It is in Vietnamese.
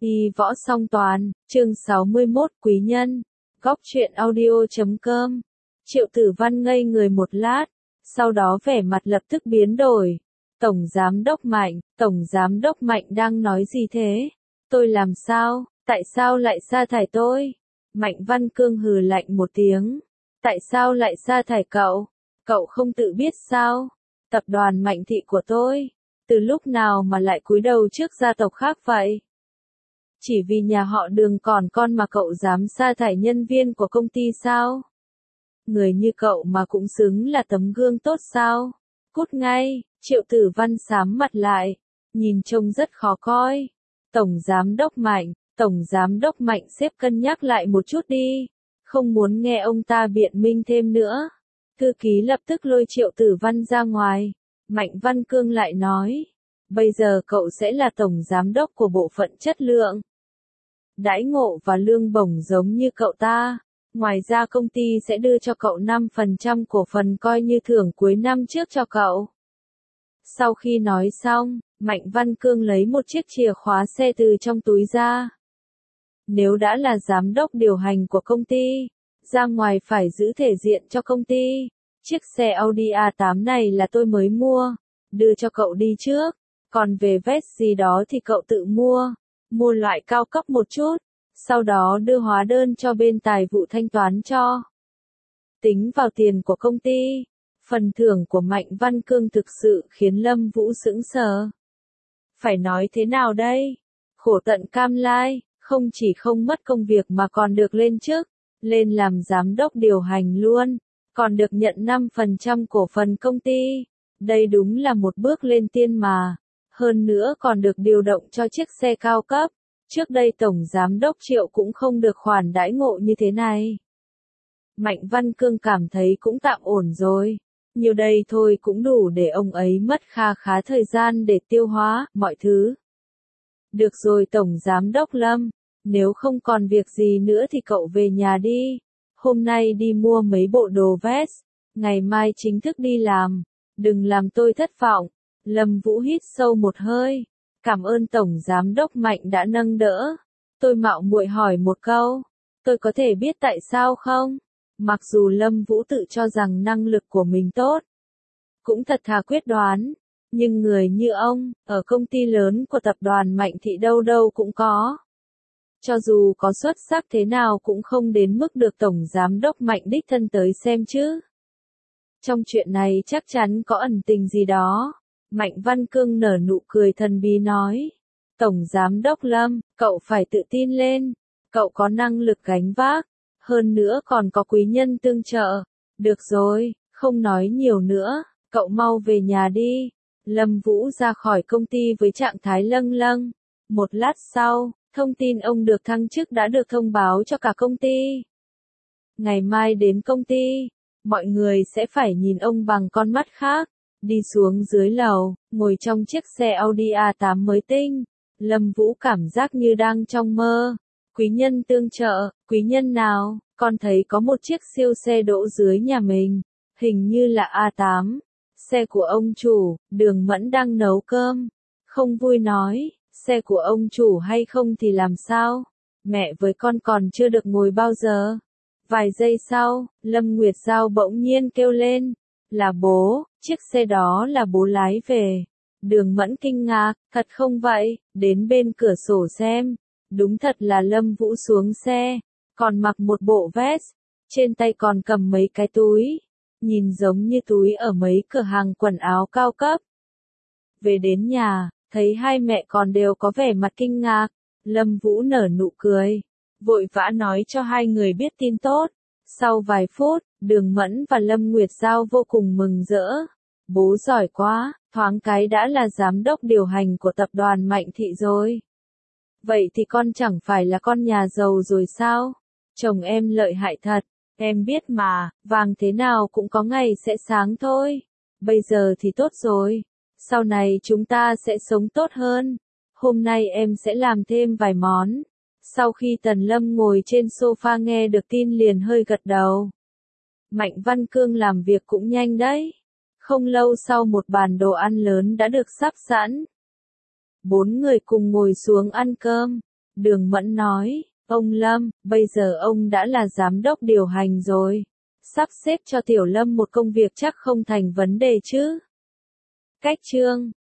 Y võ song toàn, chương 61 quý nhân, góc truyện audio.com. Triệu Tử Văn ngây người một lát, sau đó vẻ mặt lập tức biến đổi. Tổng giám đốc Mạnh đang nói gì thế? Tôi làm sao? Tại sao lại sa thải tôi? Mạnh Văn Cương hừ lạnh một tiếng. Tại sao lại sa thải cậu? Cậu không tự biết sao? Tập đoàn Mạnh Thị của tôi, từ lúc nào mà lại cúi đầu trước gia tộc khác vậy? Chỉ vì nhà họ Đường còn con mà cậu dám sa thải nhân viên của công ty sao? Người như cậu mà cũng xứng là tấm gương tốt sao? Cút ngay! Triệu Tử Văn sám mặt lại, nhìn trông rất khó coi. Tổng giám đốc Mạnh xếp cân nhắc lại một chút đi, không muốn nghe ông ta biện minh thêm nữa. Thư ký lập tức lôi Triệu Tử Văn ra ngoài. Mạnh Văn Cương lại nói, bây giờ cậu sẽ là tổng giám đốc của bộ phận chất lượng. Đãi ngộ và lương bổng giống như cậu ta. Ngoài ra công ty sẽ đưa cho cậu 5% cổ phần coi như thưởng cuối năm trước cho cậu. Sau khi nói xong, Mạnh Văn Cương lấy một chiếc chìa khóa xe từ trong túi ra. Nếu đã là giám đốc điều hành của công ty, ra ngoài phải giữ thể diện cho công ty. Chiếc xe Audi A8 này là tôi mới mua, đưa cho cậu đi trước. Còn về vest gì đó thì cậu tự mua loại cao cấp một chút. Sau đó đưa hóa đơn cho bên tài vụ thanh toán cho. Tính vào tiền của công ty. Phần thưởng của Mạnh Văn Cương thực sự khiến Lâm Vũ sững sờ. Phải nói thế nào đây? Khổ tận cam lai, không chỉ không mất công việc mà còn được lên chức, lên làm giám đốc điều hành luôn, còn được nhận 5% cổ phần công ty. Đây đúng là một bước lên tiên mà. Hơn nữa còn được điều động cho chiếc xe cao cấp. Trước đây Tổng Giám đốc Triệu cũng không được khoản đãi ngộ như thế này. Mạnh Văn Cương cảm thấy cũng tạm ổn rồi. Nhiều đây thôi cũng đủ để ông ấy mất kha khá thời gian để tiêu hóa mọi thứ. Được rồi Tổng Giám đốc Lâm, nếu không còn việc gì nữa thì cậu về nhà đi. Hôm nay đi mua mấy bộ đồ vest, ngày mai chính thức đi làm. Đừng làm tôi thất vọng. Lâm Vũ hít sâu một hơi. Cảm ơn Tổng Giám đốc Mạnh đã nâng đỡ. Tôi mạo muội hỏi một câu. Tôi có thể biết tại sao không? Mặc dù Lâm Vũ tự cho rằng năng lực của mình tốt, cũng thật thà quyết đoán, nhưng người như ông, ở công ty lớn của tập đoàn Mạnh Thị đâu đâu cũng có. Cho dù có xuất sắc thế nào cũng không đến mức được Tổng Giám đốc Mạnh đích thân tới xem chứ. Trong chuyện này chắc chắn có ẩn tình gì đó. Mạnh Văn Cương nở nụ cười thần bí nói. Tổng Giám đốc Lâm, cậu phải tự tin lên. Cậu có năng lực gánh vác. Hơn nữa còn có quý nhân tương trợ. Được rồi, không nói nhiều nữa. Cậu mau về nhà đi. Lâm Vũ ra khỏi công ty với trạng thái lâng lâng. Một lát sau, thông tin ông được thăng chức đã được thông báo cho cả công ty. Ngày mai đến công ty, mọi người sẽ phải nhìn ông bằng con mắt khác. Đi xuống dưới lầu, ngồi trong chiếc xe Audi A8 mới tinh. Lâm Vũ cảm giác như đang trong mơ. Quý nhân tương trợ, quý nhân nào? Con thấy có một chiếc siêu xe đỗ dưới nhà mình. Hình như là A8. Xe của ông chủ, Đường Mẫn đang nấu cơm. Không vui nói, xe của ông chủ hay không thì làm sao? Mẹ với con còn chưa được ngồi bao giờ. Vài giây sau, Lâm Nguyệt Giao bỗng nhiên kêu lên. Là bố, chiếc xe đó là bố lái về. Đường Mẫn kinh ngạc, thật không vậy, đến bên cửa sổ xem. Đúng thật là Lâm Vũ xuống xe, còn mặc một bộ vest, trên tay còn cầm mấy cái túi, nhìn giống như túi ở mấy cửa hàng quần áo cao cấp. Về đến nhà, thấy hai mẹ con đều có vẻ mặt kinh ngạc, Lâm Vũ nở nụ cười, vội vã nói cho hai người biết tin tốt. Sau vài phút, Đường Mẫn và Lâm Nguyệt Giao vô cùng mừng rỡ. Bố giỏi quá, thoáng cái đã là giám đốc điều hành của tập đoàn Mạnh Thị rồi. Vậy thì con chẳng phải là con nhà giàu rồi sao? Chồng em lợi hại thật, em biết mà, vàng thế nào cũng có ngày sẽ sáng thôi. Bây giờ thì tốt rồi, sau này chúng ta sẽ sống tốt hơn. Hôm nay em sẽ làm thêm vài món. Sau khi Tần Lâm ngồi trên sofa nghe được tin liền hơi gật đầu. Mạnh Văn Cương làm việc cũng nhanh đấy. Không lâu sau một bàn đồ ăn lớn đã được sắp sẵn. 4 người cùng ngồi xuống ăn cơm. Đường Mẫn nói, ông Lâm, bây giờ ông đã là giám đốc điều hành rồi. Sắp xếp cho Tiểu Lâm một công việc chắc không thành vấn đề chứ. Cách chương